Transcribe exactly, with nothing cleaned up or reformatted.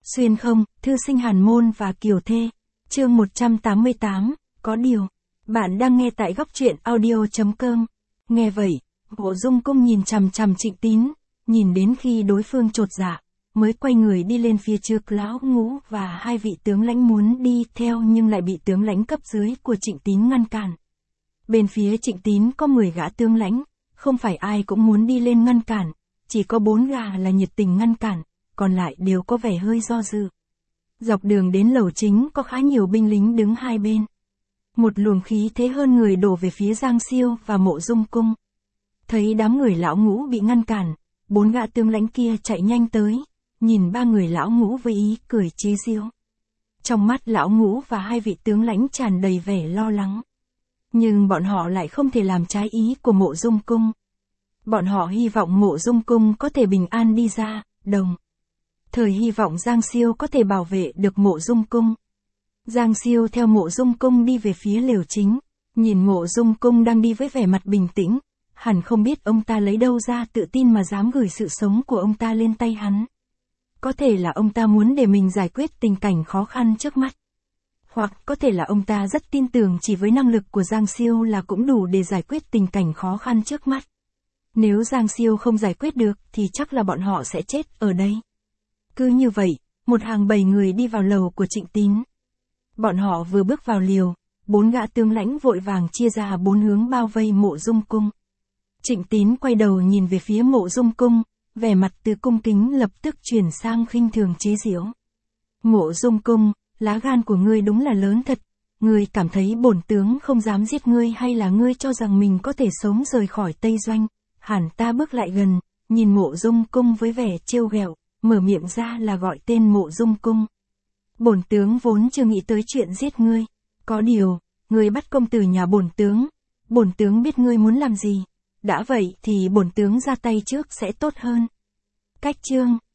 Xuyên không, thư sinh Hàn Môn và Kiều Thê. Chương một trăm tám mươi tám, có điều. Bạn đang nghe tại góc truyện audio chấm com. Nghe vậy, Mộ Dung Cung nhìn chằm chằm Trịnh Tín, nhìn đến khi đối phương chột dạ, mới quay người đi lên phía trước. Lão Ngũ và hai vị tướng lãnh muốn đi theo nhưng lại bị tướng lãnh cấp dưới của Trịnh Tín ngăn cản. Bên phía Trịnh Tín có mười gã tướng lãnh, không phải ai cũng muốn đi lên ngăn cản, chỉ có bốn gã là nhiệt tình ngăn cản, còn lại đều có vẻ hơi do dự. Dọc đường đến lầu chính có khá nhiều binh lính đứng hai bên. Một luồng khí thế hơn người đổ về phía Giang Siêu và Mộ Dung Cung. Thấy đám người Lão Ngũ bị ngăn cản, bốn gã tướng lãnh kia chạy nhanh tới, nhìn ba người Lão Ngũ với ý cười chế giễu. Trong mắt Lão Ngũ và hai vị tướng lãnh tràn đầy vẻ lo lắng. Nhưng bọn họ lại không thể làm trái ý của Mộ Dung Cung. Bọn họ hy vọng Mộ Dung Cung có thể bình an đi ra, đồng thời hy vọng Giang Siêu có thể bảo vệ được Mộ Dung Cung. Giang Siêu theo Mộ Dung Cung đi về phía lều chính, nhìn Mộ Dung Cung đang đi với vẻ mặt bình tĩnh, hẳn không biết ông ta lấy đâu ra tự tin mà dám gửi sự sống của ông ta lên tay hắn. Có thể là ông ta muốn để mình giải quyết tình cảnh khó khăn trước mắt. Hoặc có thể là ông ta rất tin tưởng chỉ với năng lực của Giang Siêu là cũng đủ để giải quyết tình cảnh khó khăn trước mắt. Nếu Giang Siêu không giải quyết được thì chắc là bọn họ sẽ chết ở đây. Cứ như vậy, một hàng bảy người đi vào lầu của Trịnh Tín. Bọn họ vừa bước vào liều, bốn gã tướng lãnh vội vàng chia ra bốn hướng bao vây Mộ Dung Cung. Trịnh Tín quay đầu nhìn về phía Mộ Dung Cung, vẻ mặt từ cung kính lập tức chuyển sang khinh thường chế giễu. Mộ Dung Cung, lá gan của ngươi đúng là lớn thật, ngươi cảm thấy bổn tướng không dám giết ngươi hay là ngươi cho rằng mình có thể sống rời khỏi Tây Doanh? Hẳn ta bước lại gần, nhìn Mộ Dung Cung với vẻ trêu ghẹo, mở miệng ra là gọi tên Mộ Dung Cung. Bổn tướng vốn chưa nghĩ tới chuyện giết ngươi, có điều, ngươi bắt công tử nhà bổn tướng, bổn tướng biết ngươi muốn làm gì, đã vậy thì bổn tướng ra tay trước sẽ tốt hơn. Cách chương